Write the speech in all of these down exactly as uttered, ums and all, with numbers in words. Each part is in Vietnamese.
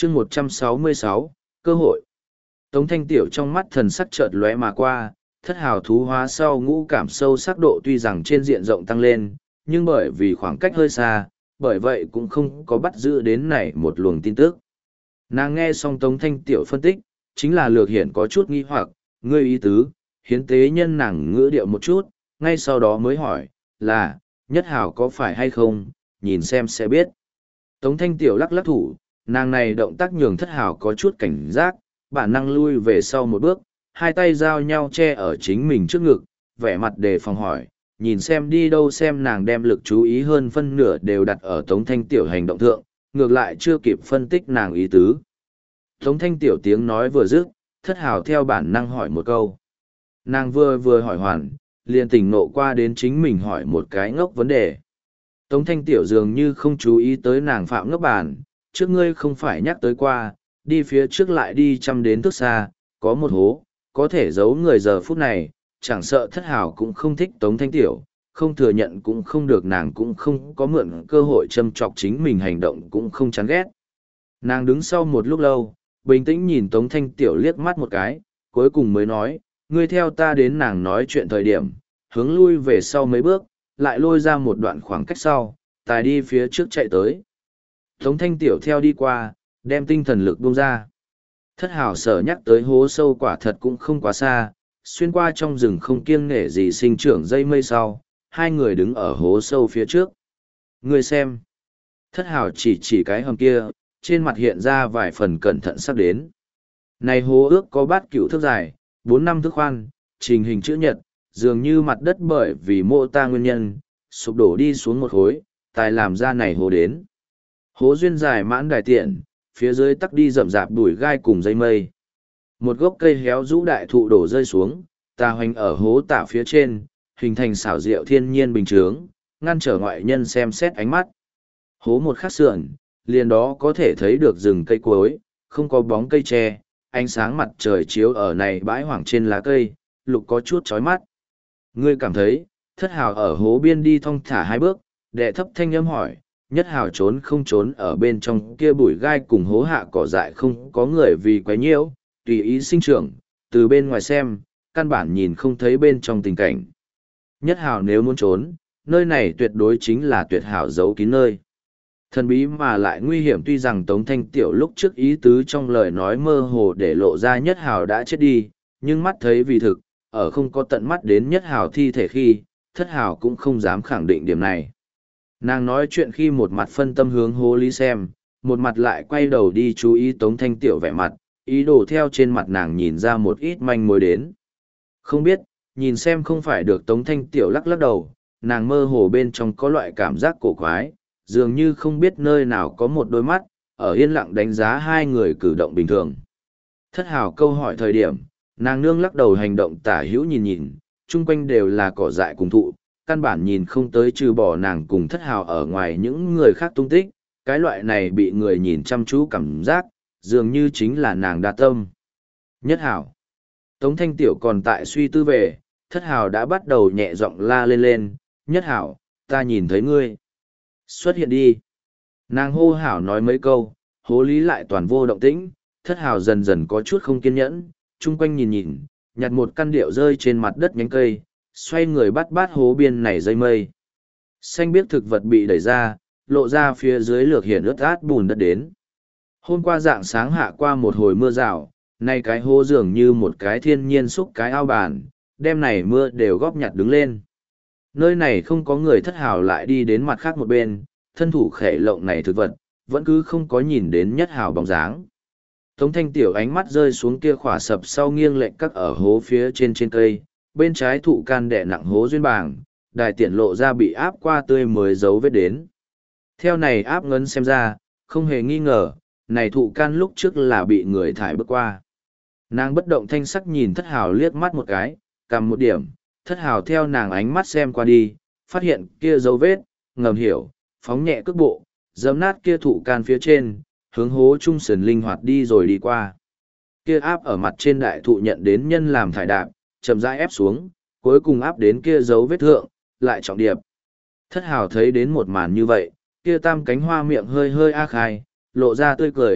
chương một trăm sáu mươi sáu, cơ hội. Tống Thanh Tiểu trong mắt thần sắc chợt lóe mà qua, thất hào thú hóa sau ngũ cảm sâu sắc độ tuy rằng trên diện rộng tăng lên, nhưng bởi vì khoảng cách hơi xa, bởi vậy cũng không có bắt giữ đến này một luồng tin tức. Nàng nghe xong Tống Thanh Tiểu phân tích, chính là lược hiển có chút nghi hoặc, ngươi ý tứ, hiến tế nhân nàng ngữ điệu một chút, ngay sau đó mới hỏi, là, nhất hào có phải hay không, nhìn xem sẽ biết. Tống Thanh Tiểu lắc lắc thủ, nàng này động tác nhường thất hào có chút cảnh giác, bản năng lui về sau một bước, hai tay giao nhau che ở chính mình trước ngực, vẻ mặt đề phòng hỏi, nhìn xem đi đâu xem nàng đem lực chú ý hơn phân nửa đều đặt ở Tống Thanh Tiểu hành động thượng, ngược lại chưa kịp phân tích nàng ý tứ. Tống Thanh Tiểu tiếng nói vừa dứt, thất hào theo bản năng hỏi một câu. Nàng vừa vừa hỏi hoàn, liền tỉnh nộ qua đến chính mình hỏi một cái ngốc vấn đề. Tống Thanh Tiểu dường như không chú ý tới nàng phạm ngốc bản, trước ngươi không phải nhắc tới qua, đi phía trước lại đi chăm đến thước xa, có một hố, có thể giấu người giờ phút này, chẳng sợ thất hào cũng không thích Tống Thanh Tiểu, không thừa nhận cũng không được, nàng cũng không có mượn cơ hội châm chọc chính mình hành động cũng không chán ghét. Nàng đứng sau một lúc lâu, bình tĩnh nhìn Tống Thanh Tiểu liếc mắt một cái, cuối cùng mới nói, ngươi theo ta đến nàng nói chuyện thời điểm, hướng lui về sau mấy bước, lại lôi ra một đoạn khoảng cách sau, tài đi phía trước chạy tới. Tống Thanh Tiểu theo đi qua, đem tinh thần lực buông ra. Thất hào sở nhắc tới hố sâu quả thật cũng không quá xa, xuyên qua trong rừng không kiêng nể gì sinh trưởng dây mây sau, hai người đứng ở hố sâu phía trước. Ngươi xem. Thất hào chỉ chỉ cái hầm kia, trên mặt hiện ra vài phần cẩn thận sắp đến. Này hố ước có bát cửu thước dài, bốn năm thước khoan, trình hình chữ nhật, dường như mặt đất bởi vì mô ta nguyên nhân, sụp đổ đi xuống một khối, tài làm ra này hố đến. Hố duyên dài mãn đài tiện, phía dưới tắc đi rậm rạp đùi gai cùng dây mây. Một gốc cây héo rũ đại thụ đổ rơi xuống, tà hoành ở hố tả phía trên, hình thành xảo diệu thiên nhiên bình chướng, ngăn trở ngoại nhân xem xét ánh mắt. Hố một khắc sườn, liền đó có thể thấy được rừng cây cuối, không có bóng cây tre, ánh sáng mặt trời chiếu ở này bãi hoảng trên lá cây, lục có chút chói mắt. Ngươi cảm thấy, thất hào ở hố biên đi thong thả hai bước, đệ thấp thanh âm hỏi, nhất hào trốn không trốn ở bên trong kia bụi gai cùng hố hạ cỏ dại không có người vì quấy nhiễu, tùy ý sinh trưởng, từ bên ngoài xem, căn bản nhìn không thấy bên trong tình cảnh. Nhất hào nếu muốn trốn, nơi này tuyệt đối chính là tuyệt hảo giấu kín nơi. Thần bí mà lại nguy hiểm, tuy rằng Tống Thanh Tiểu lúc trước ý tứ trong lời nói mơ hồ để lộ ra nhất hào đã chết đi, nhưng mắt thấy vì thực, ở không có tận mắt đến nhất hào thi thể khi, thất hào cũng không dám khẳng định điểm này. Nàng nói chuyện khi một mặt phân tâm hướng hố lý xem, một mặt lại quay đầu đi chú ý Tống Thanh Tiểu vẻ mặt, ý đồ theo trên mặt nàng nhìn ra một ít manh mối đến. Không biết, nhìn xem không phải được Tống Thanh Tiểu lắc lắc đầu, nàng mơ hồ bên trong có loại cảm giác cổ quái, dường như không biết nơi nào có một đôi mắt, ở yên lặng đánh giá hai người cử động bình thường. Thất hào câu hỏi thời điểm, nàng nương lắc đầu hành động tả hữu nhìn nhìn, chung quanh đều là cỏ dại cùng thụ, căn bản nhìn không tới trừ bỏ nàng cùng thất hào ở ngoài những người khác tung tích, cái loại này bị người nhìn chăm chú cảm giác, dường như chính là nàng đa tâm. Nhất hào. Tống Thanh Tiểu còn tại suy tư về, thất hào đã bắt đầu nhẹ giọng la lên lên, nhất hào, ta nhìn thấy ngươi. Xuất hiện đi. Nàng hô hảo nói mấy câu, hố lý lại toàn vô động tĩnh, thất hào dần dần có chút không kiên nhẫn, chung quanh nhìn nhìn, nhặt một căn điệu rơi trên mặt đất nhánh cây, xoay người bắt bát hố biên này dây mây. Xanh biếc thực vật bị đẩy ra, lộ ra phía dưới lược hiển ướt át bùn đất đến. Hôm qua dạng sáng hạ qua một hồi mưa rào, nay cái hố dường như một cái thiên nhiên xúc cái ao bàn, đêm này mưa đều góp nhặt đứng lên. Nơi này không có người, thất hào lại đi đến mặt khác một bên, thân thủ khẽ lộng này thực vật, vẫn cứ không có nhìn đến nhất hào bóng dáng. Tống Thanh Tiểu ánh mắt rơi xuống kia khỏa sập sau nghiêng lệch các ở hố phía trên trên cây, bên trái thụ can đẻ nặng hố duyên bảng, đài tiện lộ ra bị áp qua tươi mới dấu vết đến. Theo này áp ngấn xem ra, không hề nghi ngờ, này thụ can lúc trước là bị người thải bước qua. Nàng bất động thanh sắc nhìn thất hào liếc mắt một cái, cầm một điểm, thất hào theo nàng ánh mắt xem qua đi, phát hiện kia dấu vết, ngầm hiểu, phóng nhẹ cước bộ, dẫm nát kia thụ can phía trên, hướng hố trung sườn linh hoạt đi rồi đi qua. Kia áp ở mặt trên đại thụ nhận đến nhân làm thải đạp, chậm rãi ép xuống, cuối cùng áp đến kia dấu vết thượng, lại trọng điệp. Thất hào thấy đến một màn như vậy, kia tam cánh hoa miệng hơi hơi ác khai, lộ ra tươi cười,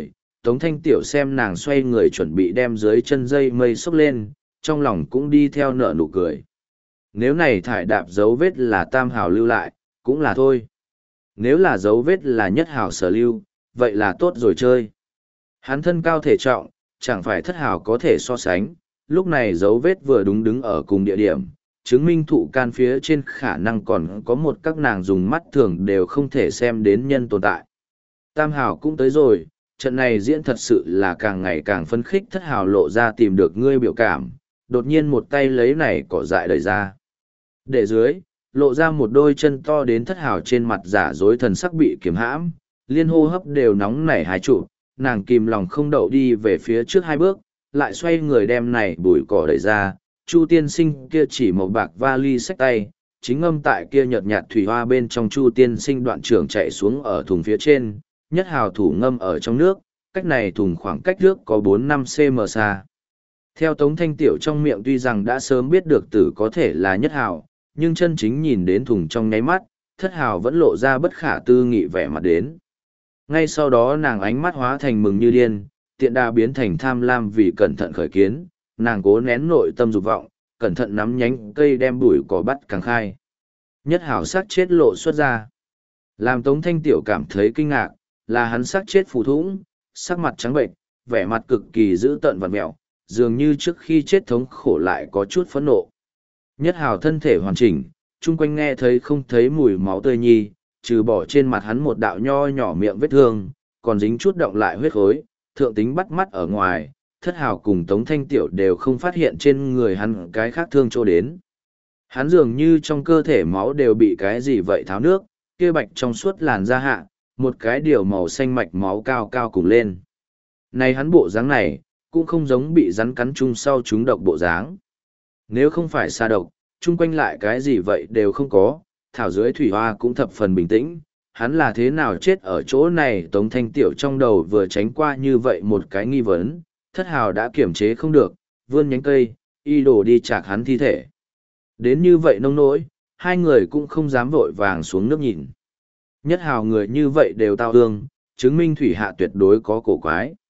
Tống Thanh Tiểu xem nàng xoay người chuẩn bị đem dưới chân dây mây xốc lên, trong lòng cũng đi theo nở nụ cười. Nếu này thải đạp dấu vết là tam hào lưu lại, cũng là thôi. Nếu là dấu vết là nhất hào sở lưu, vậy là tốt rồi chơi. Hắn thân cao thể trọng, chẳng phải thất hào có thể so sánh, lúc này dấu vết vừa đúng đứng ở cùng địa điểm, chứng minh thụ can phía trên khả năng còn có một các nàng dùng mắt thường đều không thể xem đến nhân tồn tại. Tam hào cũng tới rồi, trận này diễn thật sự là càng ngày càng phấn khích, thất hào lộ ra tìm được ngươi biểu cảm, đột nhiên một tay lấy này cỏ dại đẩy ra. Để dưới, lộ ra một đôi chân to đến thất hào trên mặt giả dối thần sắc bị kiềm hãm, liên hô hấp đều nóng nảy hai trụ, nàng kìm lòng không đậu đi về phía trước hai bước, lại xoay người đem này bụi cỏ đẩy ra, Chu tiên sinh kia chỉ màu bạc vali xách tay, chính âm tại kia nhợt nhạt thủy hoa bên trong Chu tiên sinh đoạn trưởng chạy xuống ở thùng phía trên, nhất hào thủ ngâm ở trong nước, cách này thùng khoảng cách nước có bốn năm xăng-ti-mét xa. Theo Tống Thanh Tiểu trong miệng tuy rằng đã sớm biết được tử có thể là nhất hào, nhưng chân chính nhìn đến thùng trong nháy mắt, thất hào vẫn lộ ra bất khả tư nghị vẻ mặt đến. Ngay sau đó nàng ánh mắt hóa thành mừng như điên, tiện đà biến thành tham lam vì cẩn thận khởi kiến, nàng cố nén nội tâm dục vọng, cẩn thận nắm nhánh cây đem bụi cỏ bắt càng khai. Nhất hào sát chết lộ xuất ra. Làm Tống Thanh Tiểu cảm thấy kinh ngạc, là hắn sát chết phù thủng, sắc mặt trắng bệnh, vẻ mặt cực kỳ dữ tợn vặn mẹo, dường như trước khi chết thống khổ lại có chút phẫn nộ. Nhất hào thân thể hoàn chỉnh, chung quanh nghe thấy không thấy mùi máu tươi nhi, trừ bỏ trên mặt hắn một đạo nho nhỏ miệng vết thương, còn dính chút động lại huyết khối, thượng tính bắt mắt ở ngoài, thất hào cùng Tống Thanh Tiểu đều không phát hiện trên người hắn cái khác thương chỗ đến. Hắn dường như trong cơ thể máu đều bị cái gì vậy tháo nước, kia bạch trong suốt làn da hạ, một cái điều màu xanh mạch máu cao cao cùng lên. Này hắn bộ dáng này, cũng không giống bị rắn cắn chung sau chúng độc bộ dáng. Nếu không phải xa độc, chung quanh lại cái gì vậy đều không có, thảo dưới thủy hoa cũng thập phần bình tĩnh, hắn là thế nào chết ở chỗ này. Tống Thanh Tiểu trong đầu vừa tránh qua như vậy một cái nghi vấn, thất hào đã kiểm chế không được, vươn nhánh cây, y đổ đi chạc hắn thi thể. Đến như vậy nông nỗi, hai người cũng không dám vội vàng xuống nước nhìn. Nhất hào người như vậy đều tao hương, chứng minh thủy hạ tuyệt đối có cổ quái.